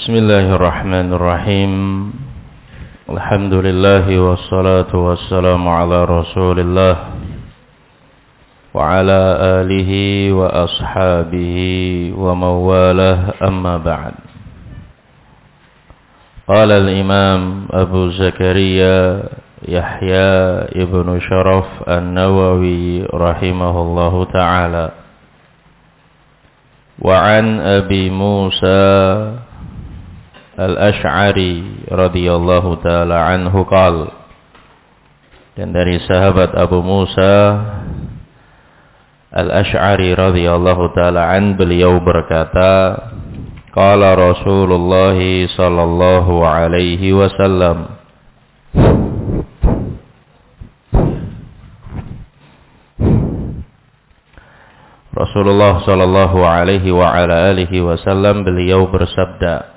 Bismillahirrahmanirrahim. Alhamdulillah wassalatu wassalamu ala Rasulillah wa ala alihi wa ashabihi wa mawalah, amma ba'd. Qala al-Imam Abu Zakaria Yahya ibn Sharaf An-Nawawi rahimahullahu ta'ala, wa an Abi Musa Al-Ash'ari radhiyallahu ta'ala anhu qala, dan dari sahabat Abu Musa Al-Ash'ari radhiyallahu ta'ala an, beliau berkata, qala Rasulullah sallallahu alaihi wasallam, Rasulullah sallallahu alaihi wa ala alihi wasallam beliau bersabda,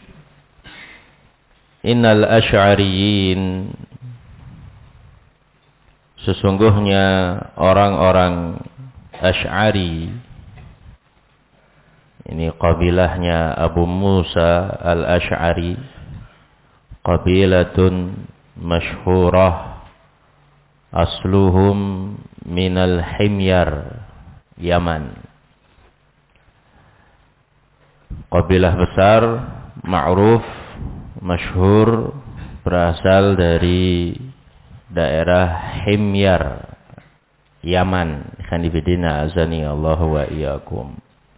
Innal Asy'ariyin, sesungguhnya orang-orang Asy'ari, ini qabilahnya Abu Musa Al-Asy'ari, qabilatun masyhurah, asluhum minal Himyar, Yaman. Qabilah besar, ma'ruf, masyhur, berasal dari daerah Himyar, Yaman. Khanifidina azani Allah wa iyyakum.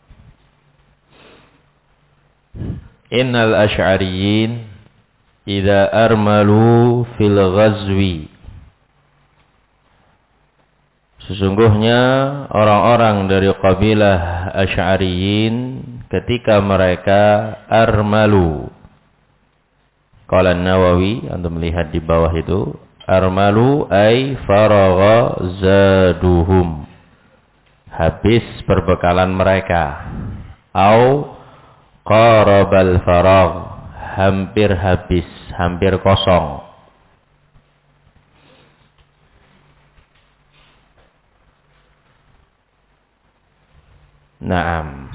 Innal Asy'ariyin idza armalu fil ghazwi, sesungguhnya orang-orang dari kabilah Asy'ariyin ketika mereka armalu. Qala An-Nawawi, Anda melihat di bawah itu, armalu ay faragha zaduhum, habis perbekalan mereka, au qarabal faragh, hampir habis, hampir kosong. Naam.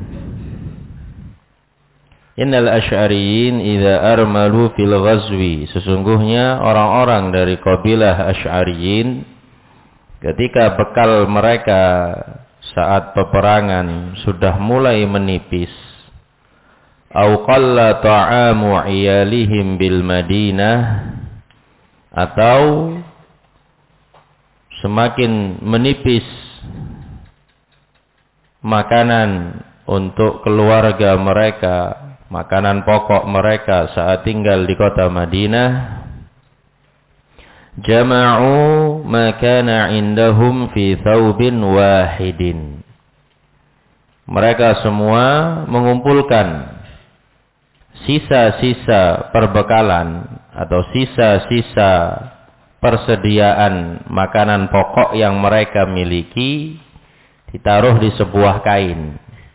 Innal Asy'ariyin idza armalu fil ghazwi, sesungguhnya orang-orang dari kabilah Asy'ariyin ketika bekal mereka saat peperangan sudah mulai menipis, au qalla ta'amu iyalihim bil Madinah, atau semakin menipis makanan untuk keluarga mereka, makanan pokok mereka saat tinggal di kota Madinah, jama'u ma kana indahum fi thawbin wahidin, mereka semua mengumpulkan sisa-sisa perbekalan atau sisa-sisa persediaan makanan pokok yang mereka miliki, ditaruh di sebuah kain.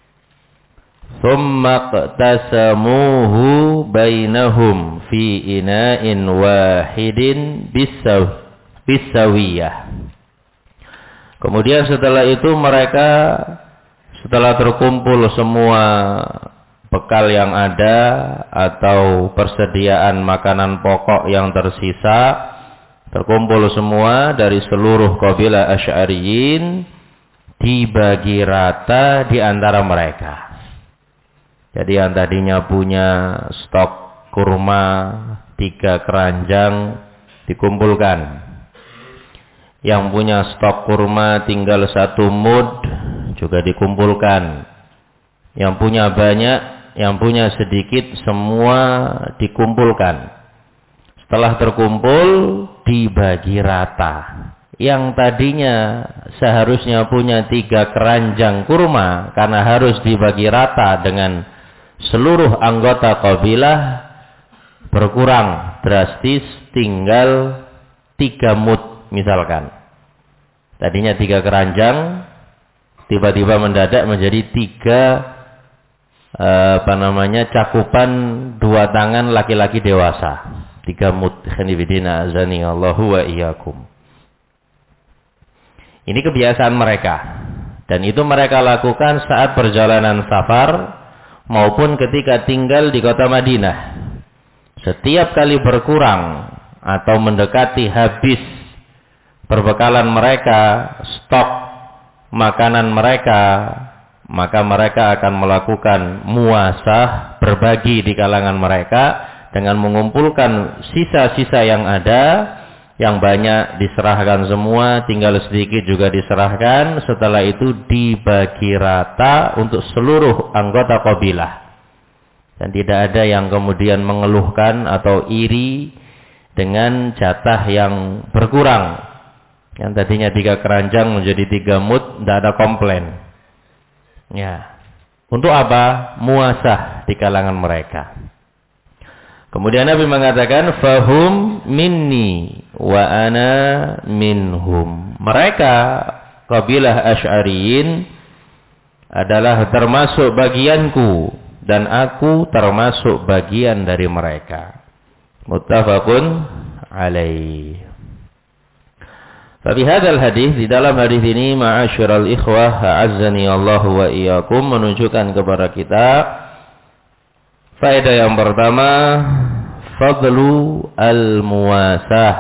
Tsumma qtasamuhu bainahum fi ina'in wahidin bisawiyah. Kemudian setelah itu mereka, setelah terkumpul semua bekal yang ada atau persediaan makanan pokok yang tersisa, terkumpul semua dari seluruh kabilah Asy'ariyin, dibagi rata di antara mereka. Jadi yang tadinya punya stok kurma 3 keranjang dikumpulkan. Yang punya stok kurma tinggal 1 mud juga dikumpulkan. Yang punya banyak, yang punya sedikit, semua dikumpulkan. Setelah terkumpul, dibagi rata. Yang tadinya seharusnya punya 3 keranjang kurma, karena harus dibagi rata dengan seluruh anggota kabilah, berkurang drastis, tinggal 3 mud misalkan. Tadinya 3 keranjang, tiba-tiba mendadak menjadi 3 cakupan 2 tangan laki-laki dewasa. 3 mud. Khanifidina azani Allahu wa iyyakum. Ini kebiasaan mereka. Dan itu mereka lakukan saat perjalanan safar, maupun ketika tinggal di kota Madinah. Setiap kali berkurang atau mendekati habis perbekalan mereka, stok makanan mereka, maka mereka akan melakukan muasah, berbagi di kalangan mereka dengan mengumpulkan sisa-sisa yang ada, yang banyak diserahkan semua, tinggal sedikit juga diserahkan, setelah itu dibagi rata untuk seluruh anggota kabilah. Dan tidak ada yang kemudian mengeluhkan atau iri dengan jatah yang berkurang. Yang tadinya 3 keranjang menjadi 3 mud, tidak ada komplain. Ya. Untuk apa? Muasah di kalangan mereka. Kemudian Nabi mengatakan, fahum minni wa ana minhum. Mereka, kabilah Asy'ariyin, adalah termasuk bagianku, dan aku termasuk bagian dari mereka. Muttafaqun alaih. Tapi hadal hadis, di dalam hadis ini, ma'asyiral ikhwah, a'azzani Allah wa iyyakum, menunjukkan kepada kita faedah yang pertama, fadlu al-muwasah,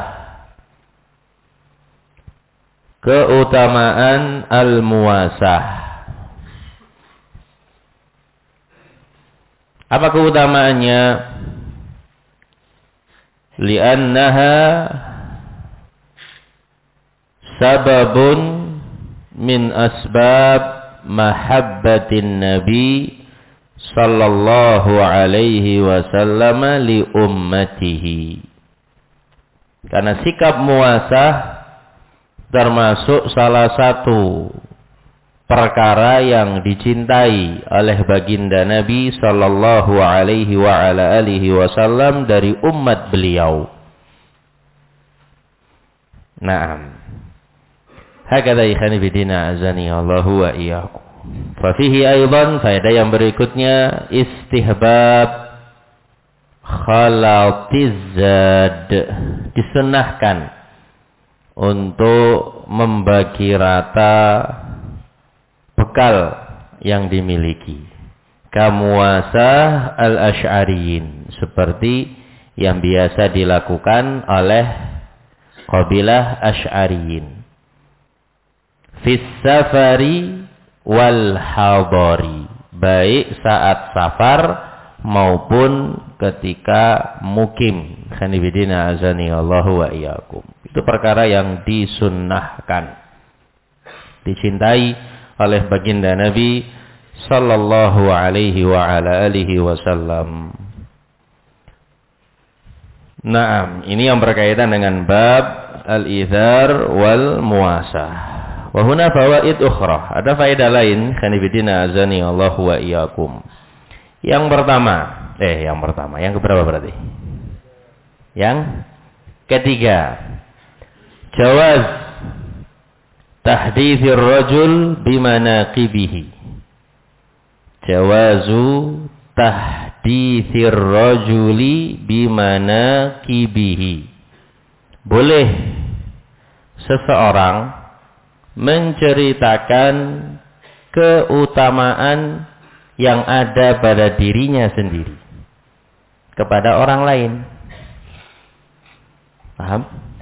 keutamaan al-muwasah. Apa keutamaannya? Li'annaha sababun min asbab mahabbatin Nabi sallallahu alaihi wasallam li ummatihi. Karena sikap muasah termasuk salah satu perkara yang dicintai oleh baginda Nabi sallallahu alaihi wa ala alihi wasallam dari umat beliau. Naam. Hakadha ikhani bidina azani Allahu wa iyyakum. Fa fihi aidan, faedah yang berikutnya, istihbab khalatizad, disunahkan untuk membagi rata bekal yang dimiliki. Kamuasah al-Asy'ariyin, seperti yang biasa dilakukan oleh kabilah Asy'ariyin. Fis safari wal hadari, baik saat safar maupun ketika mukim. Khanibidina azani Allahu wa iyyakum. Itu perkara yang disunnahkan, dicintai oleh baginda Nabi sallallahu alaihi wa ala alihi wasallam. Naam, ini yang berkaitan dengan bab al-ithar wal muasah. Wa huna fawaid ukhra. Ada faedah lain, khanibidina azani Allahu wa iyyakum. Yang pertama, yang keberapa berarti? Yang ketiga, jawaz tahditsir rajul bimanaqibihi. Jawazu tahditsir rajuli bimanaqibihi. Boleh seseorang menceritakan keutamaan yang ada pada dirinya sendiri kepada orang lain. Paham?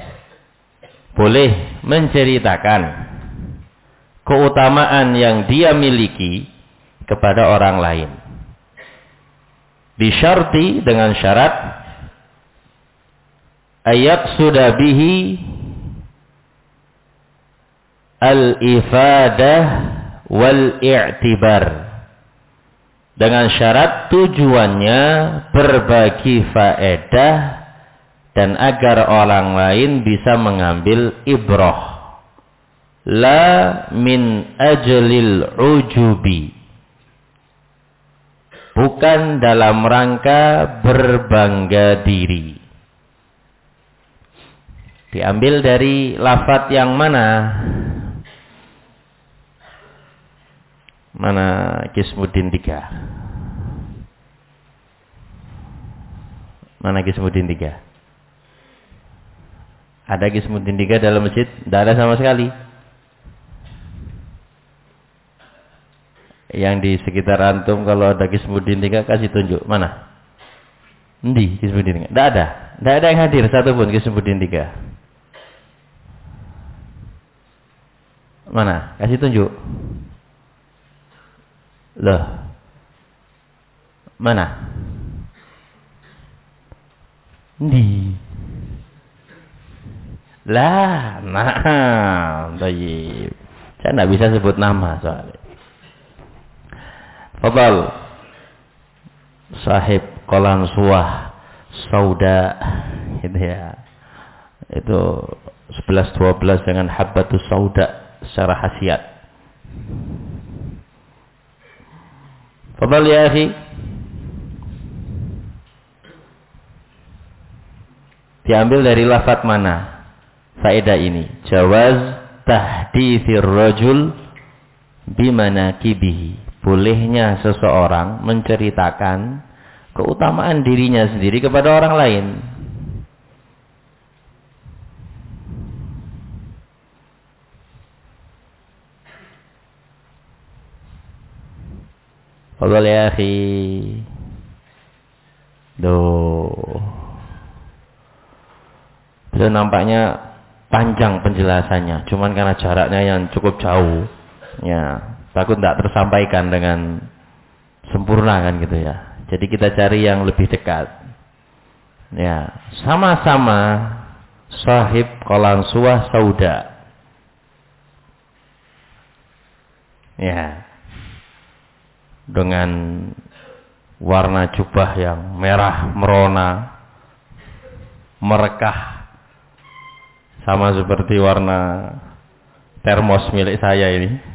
Boleh menceritakan keutamaan yang dia miliki kepada orang lain. Bisyarti, dengan syarat, ayat sudah bihi al-ifadah wal i'tibar, dengan syarat tujuannya berbagi faedah dan agar orang lain bisa mengambil ibrah, la min ajlil ujubi, bukan dalam rangka berbangga diri. Diambil dari lafaz yang mana? Mana Kismuddin 3? Mana Kismuddin 3? Ada Kismuddin 3 dalam masjid? Tidak ada sama sekali. Yang di sekitar antum kalau ada Kismuddin 3 kasih tunjuk. Mana? Endi Kismuddin 3? Tidak ada. Tidak ada yang hadir satupun Kismuddin 3. Mana? Kasih tunjuk. Loh. Mana? Endi? Lah, nah, baik. Saya tidak bisa sebut nama soalnya. Fadal sahib Qalan Suwah Sauda gitu ya. Itu 11-12 dengan Habbatus Sauda secara khasiat. Fadal ya akhi. Diambil dari lafaz mana faedah ini? Jawaz tahditsir rajul bimanakibihi. Bolehnya seseorang menceritakan keutamaan dirinya sendiri kepada orang lain. Fadhal ya akhi. Bisa nampaknya panjang penjelasannya, cuman karena jaraknya yang cukup jauh, ya takut tidak tersampaikan dengan sempurna kan gitu ya. Jadi kita cari yang lebih dekat. Ya, sama-sama sahib Qalan Suwah Sauda. Ya. Dengan warna jubah yang merah merona, merekah, sama seperti warna termos milik saya ini.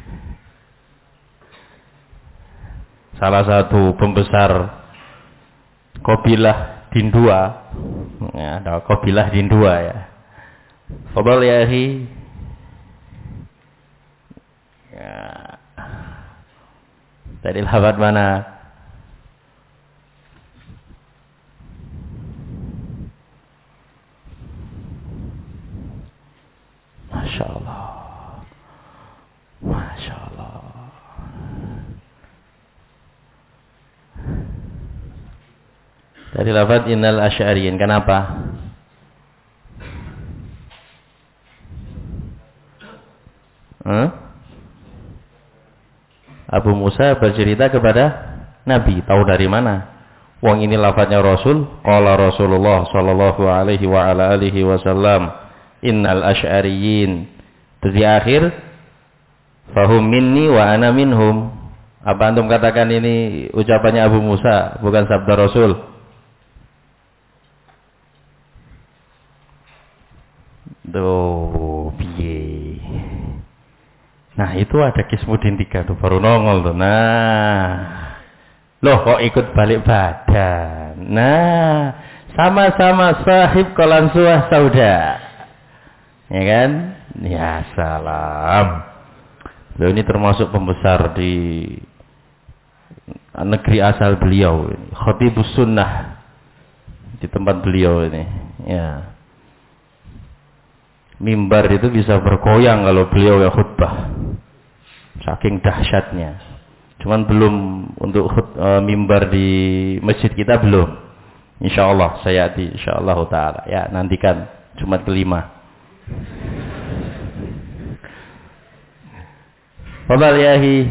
Salah satu pembesar Qabilah Dindua. Ya, ada Qabilah Dindua ya. Fadhal ya akhi. Ya. Tadi lafaz mana? Masya Allah. Masya Allah. Dari lafaz innal asy'ariyin. Kenapa? Abu Musa bercerita kepada Nabi. Tahu dari mana? Wong ini lafaznya Rasul. Qala Rasulullah sallallahu alaihi wa ala alihi wasallam, innal asy'ariyin. Terus di akhir, fahum minni wa ana minhum. Apa antum katakan ini ucapannya Abu Musa, bukan sabda Rasul? Piye. Nah, itu ada Kismuddin 3 tuh baru nongol tuh. Nah. Loh, kok ikut balik badan. Nah, sama-sama sahib Qalan Suwah Sauda. Ya kan? Ya salam. Beliau ini termasuk pembesar di negeri asal beliau, Khatibus Sunnah di tempat beliau ini. Ya. Mimbar itu bisa bergoyang kalau beliau yang khutbah, saking dahsyatnya. Cuman belum untuk mimbar di masjid kita belum. Insyaallah sayati insyaallah taala. Ya, nantikan Jumat kelima. Fadhal ya akhi.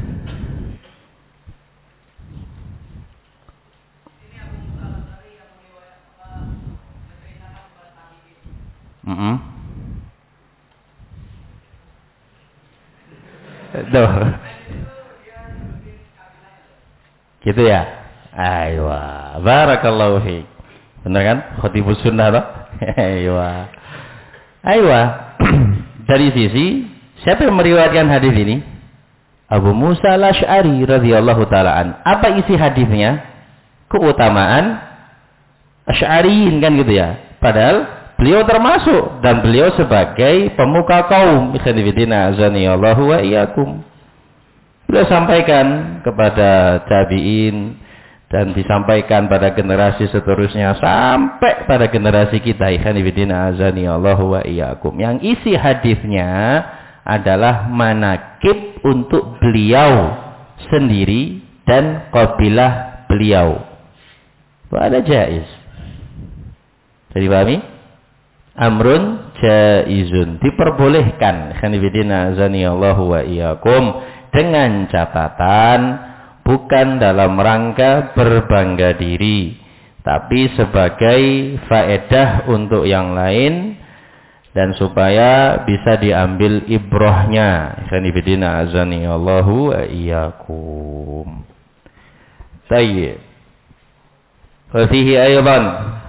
Tuh. Gitu ya. Aywa, barakallahu fiik. Benar kan? Khatibus Sunnah toh? Aywa. Dari sisi siapa yang meriwayatkan hadis ini? Abu Musa Al-Asy'ari radhiyallahu taala an. Apa isi hadisnya? Keutamaan Asy'ariyin kan gitu ya. Padahal beliau termasuk dan beliau sebagai pemuka kaum. Ikhwanifidina azanillahu wa iyyakum. Beliau sampaikan kepada tabi'in dan disampaikan pada generasi seterusnya sampai pada generasi kita. Ikhwanifidina azanillahu wa iyyakum. Yang isi hadisnya adalah manakib untuk beliau sendiri dan qabilah beliau. Ada jaiz. Jadi pahami? Amrun jaizun, diperbolehkan. Khanifidina azanillahu wa iyyakum, dengan catatan bukan dalam rangka berbangga diri, tapi sebagai faedah untuk yang lain dan supaya bisa diambil ibrahnya. Khanifidina azanillahu wa iyyakum. Tayyib. Wa fihi aydan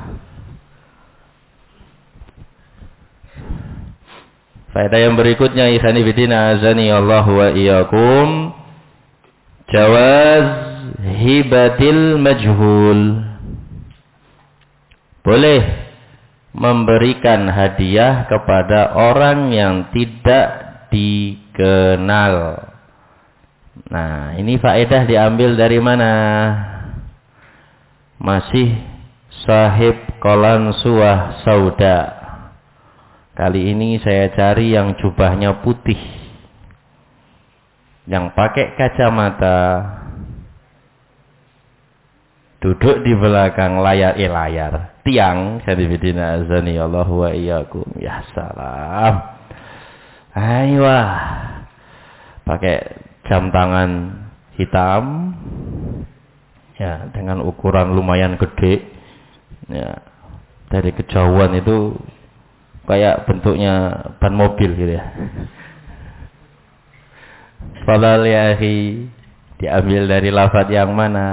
faedah yang berikutnya, ikhwani fillah azani Allah wa iyyakum, jawaz hibatil majhul. Boleh memberikan hadiah kepada orang yang tidak dikenal. Nah, ini faedah diambil dari mana? Masih sahib kolan suah sauda. Kali ini saya cari yang jubahnya putih, yang pakai kacamata, duduk di belakang layar tiang. Sadibidina azani Allah wa iyyakum. Ya salam. Aiyah, pakai jam tangan hitam, ya, dengan ukuran lumayan gede, ya, dari kejauhan itu kayak bentuknya ban mobil gitu ya. Fadhal ya akhi, diambil dari lafaz yang mana?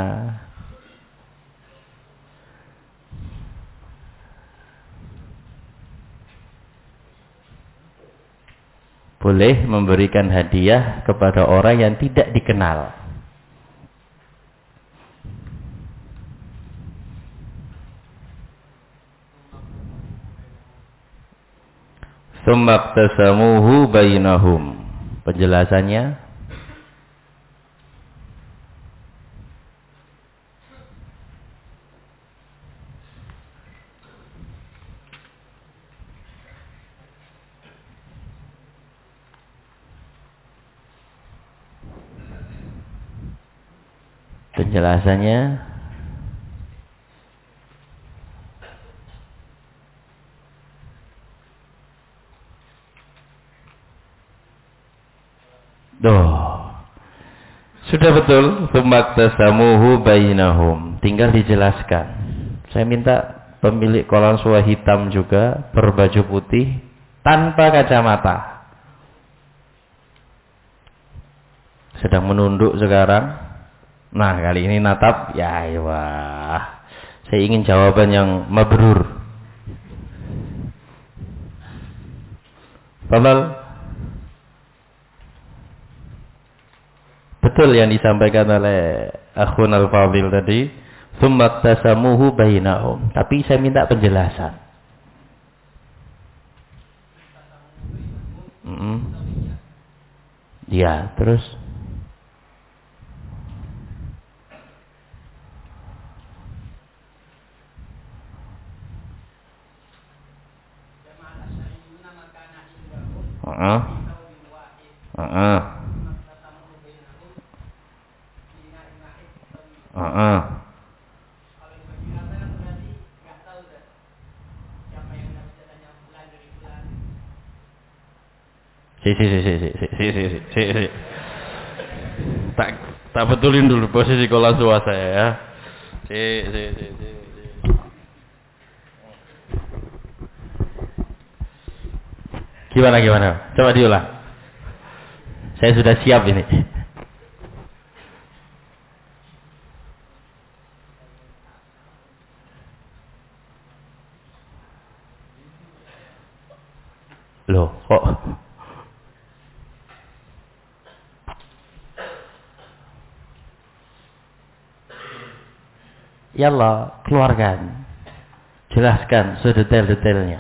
Boleh memberikan hadiah kepada orang yang tidak dikenal. Tsummaktasamuhu bainahum. Penjelasannya, sudah betul. Tsummaktasamuhu bainahum. Tinggal dijelaskan. Saya minta pemilik kolan suah hitam juga berbaju putih tanpa kacamata. Sedang menunduk sekarang. Nah, kali ini natap. Ya, wah. Saya ingin jawaban yang mabrur. Fadhal. Betul yang disampaikan oleh akhun al-fadhil tadi. Tsummaktasamuhu bainahum. Tapi saya minta penjelasan. Ya, terus Si. Tak betulin dulu posisi kolan suara saya ya. Si. Gimana? Coba diulang. Saya sudah siap ini. Loh, kok Yallah, keluarkan. Jelaskan sedetail-detailnya.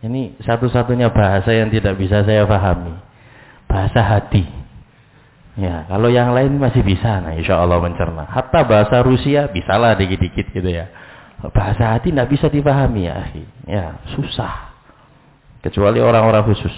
Ini satu-satunya bahasa yang tidak bisa saya pahami. Bahasa hati. Ya, kalau yang lain masih bisa, nah insya Allah mencerna. Hatta bahasa Rusia bisalah dikit-dikit gitu ya. Bahasa hati tidak bisa dipahami ya, akhi. Ya, susah. Kecuali orang-orang khusus.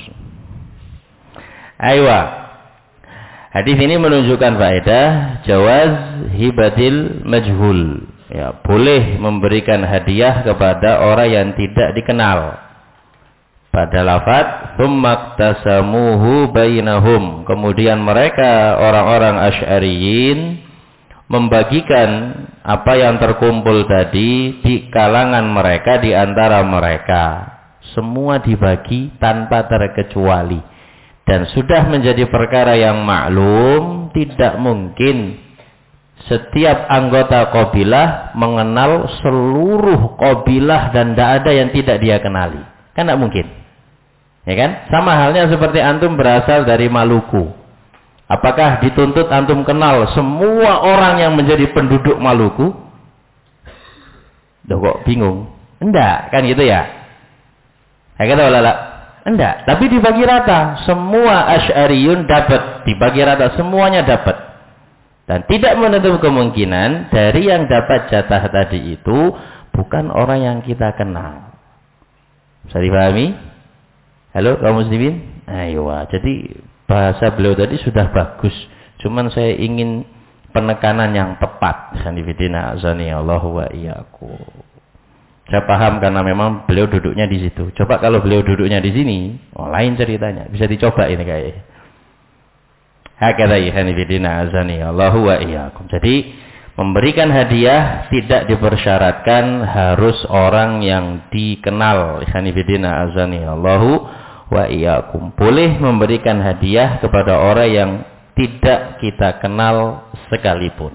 Aywa. Hadis ini menunjukkan faedah jawaz hibatil majhul. Ya, boleh memberikan hadiah kepada orang yang tidak dikenal. Pada lafaz tsummaktasamuhu bainahum, kemudian mereka orang-orang Asy'ariyin membagikan apa yang terkumpul tadi di kalangan mereka, di antara mereka. Semua dibagi tanpa terkecuali, dan sudah menjadi perkara yang maklum, tidak mungkin setiap anggota qabilah mengenal seluruh qabilah dan tidak ada yang tidak dia kenali. Kan tidak mungkin. Ya kan? Sama halnya seperti antum berasal dari Maluku. Apakah dituntut antum kenal semua orang yang menjadi penduduk Maluku? Duh, kok bingung? Enggak, kan gitu ya? Ya kata walala. Enggak, tapi dibagi rata. Semua Asy'ariyun dapat, dibagi rata, semuanya dapat. Dan tidak menutup kemungkinan dari yang dapat jatah tadi itu bukan orang yang kita kenal. Bisa dipahami? Halo kaum muslimin? Ayo, jadi bahasa beliau tadi sudah bagus. Cuman saya ingin penekanan yang tepat. Sanifidina azani Allahu wa iyyakum. Saya paham karena memang beliau duduknya di situ. Coba kalau beliau duduknya di sini, lain ceritanya. Bisa dicoba ini kayaknya. Hakadha sanifidina azani Allahu wa iyyakum. Jadi memberikan hadiah tidak dipersyaratkan harus orang yang dikenal. Sanifidina azani Allahu wa iyyakum. Boleh memberikan hadiah kepada orang yang tidak kita kenal sekalipun.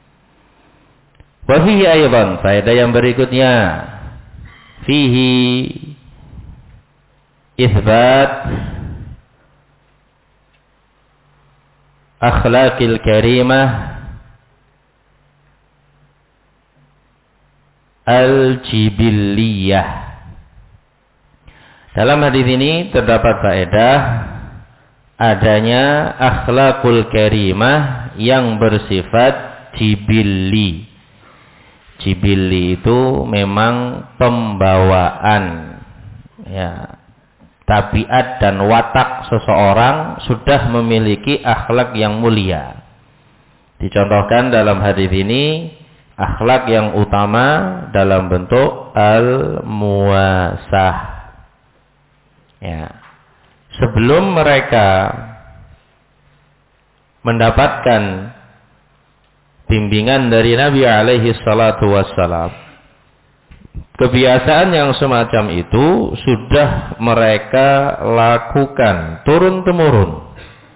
Wa fihi aydan, faedah yang berikutnya, fihi itsbat akhlaqil karimah al-jibilliyah. Dalam hadis ini terdapat faedah adanya akhlakul karimah yang bersifat jibilli. Jibilli itu memang pembawaan, ya, tabiat dan watak seseorang sudah memiliki akhlak yang mulia. Dicontohkan dalam hadis ini akhlak yang utama dalam bentuk al-muwasah. Ya. Sebelum mereka mendapatkan bimbingan dari Nabi alaihi salatu wassalam, kebiasaan yang semacam itu sudah mereka lakukan turun-temurun.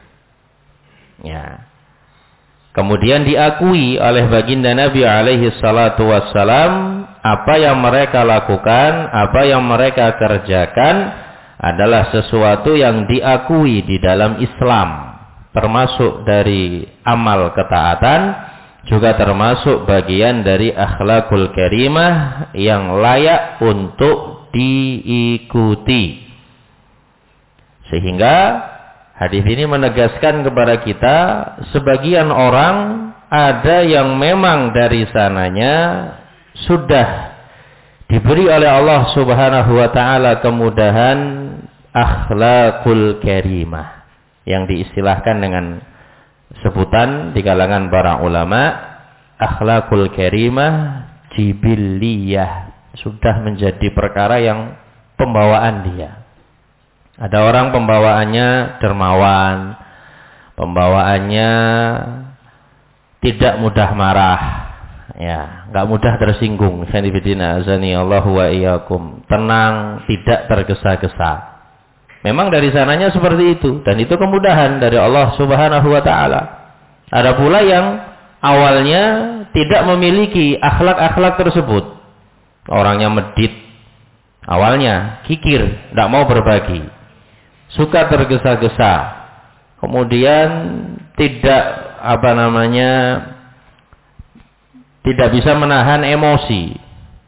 Ya. Kemudian diakui oleh baginda Nabi alaihi salatu wassalam, apa yang mereka lakukan, apa yang mereka kerjakan adalah sesuatu yang diakui di dalam Islam, termasuk dari amal ketaatan, juga termasuk bagian dari akhlakul karimah yang layak untuk diikuti. Sehingga hadis ini menegaskan kepada kita, sebagian orang ada yang memang dari sananya sudah diberi oleh Allah Subhanahu wa taala kemudahan akhlakul karimah, yang diistilahkan dengan sebutan di kalangan para ulama akhlakul karimah jibilliyah, sudah menjadi perkara yang pembawaan dia. Ada orang pembawaannya dermawan, pembawaannya tidak mudah marah, ya, nggak mudah tersinggung. Sanifidina azani Allahu wa iyyakum. Tenang, tidak tergesa-gesa. Memang dari sananya seperti itu, dan itu kemudahan dari Allah Subhanahu wa taala. Ada pula yang awalnya tidak memiliki akhlak-akhlak tersebut. Orangnya medit, awalnya kikir, tidak mau berbagi, suka tergesa-gesa, kemudian tidak tidak bisa menahan emosi,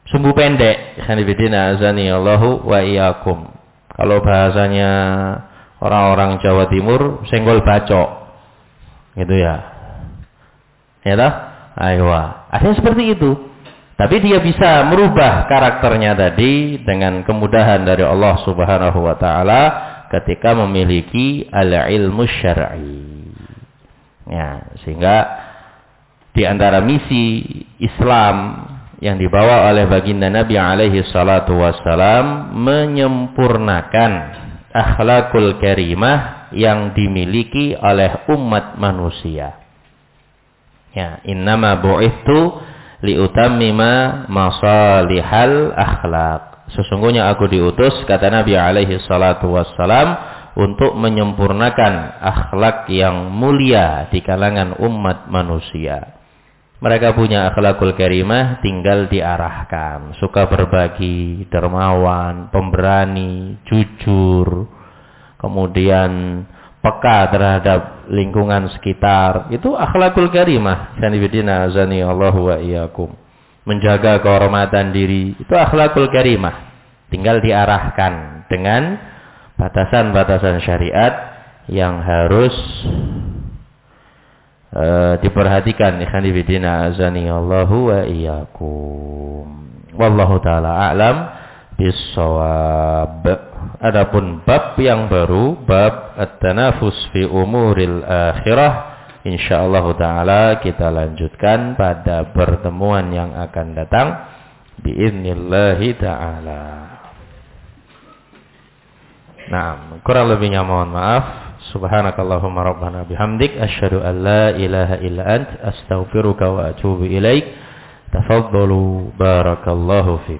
sumbu pendek. Hanifidina azani Allahu wa iyyakum. Kalau bahasanya orang-orang Jawa Timur, senggol bacok. Gitu ya. Ya toh? Aywa. Ada seperti itu. Tapi dia bisa merubah karakternya tadi dengan kemudahan dari Allah Subhanahu wa taala ketika memiliki al-ilmu syar'i. Ya, sehingga di antara misi Islam yang dibawa oleh baginda Nabi alaihi salatu wassalam menyempurnakan akhlakul karimah yang dimiliki oleh umat manusia. Ya, innama bu'ithu liutammima masalihal akhlak. Sesungguhnya aku diutus, kata Nabi alaihi salatu wassalam, untuk menyempurnakan akhlak yang mulia di kalangan umat manusia. Mereka punya akhlakul karimah, tinggal diarahkan. Suka berbagi, dermawan, pemberani, jujur, kemudian peka terhadap lingkungan sekitar. Itu akhlakul karimah. Sanibidina azani Allahu wa iyyakum. Menjaga kehormatan diri, itu akhlakul karimah. Tinggal diarahkan dengan batasan-batasan syariat yang harus diperhatikan. Sanibidina azani Allahu wa iyyakum. Wallahu taala a'lam bis-shawab. Adapun bab yang baru, bab at-tanafus fi umuril akhirah, insyaallah taala kita lanjutkan pada pertemuan yang akan datang biidznillah taala. Nah, kurang lebihnya mohon maaf. Subhanakallahumma rabbana bihamdik asyhadu an la ilaha illa ant astaghfiruka wa atubu ilaik. Tafaddalu barakallahu fiik.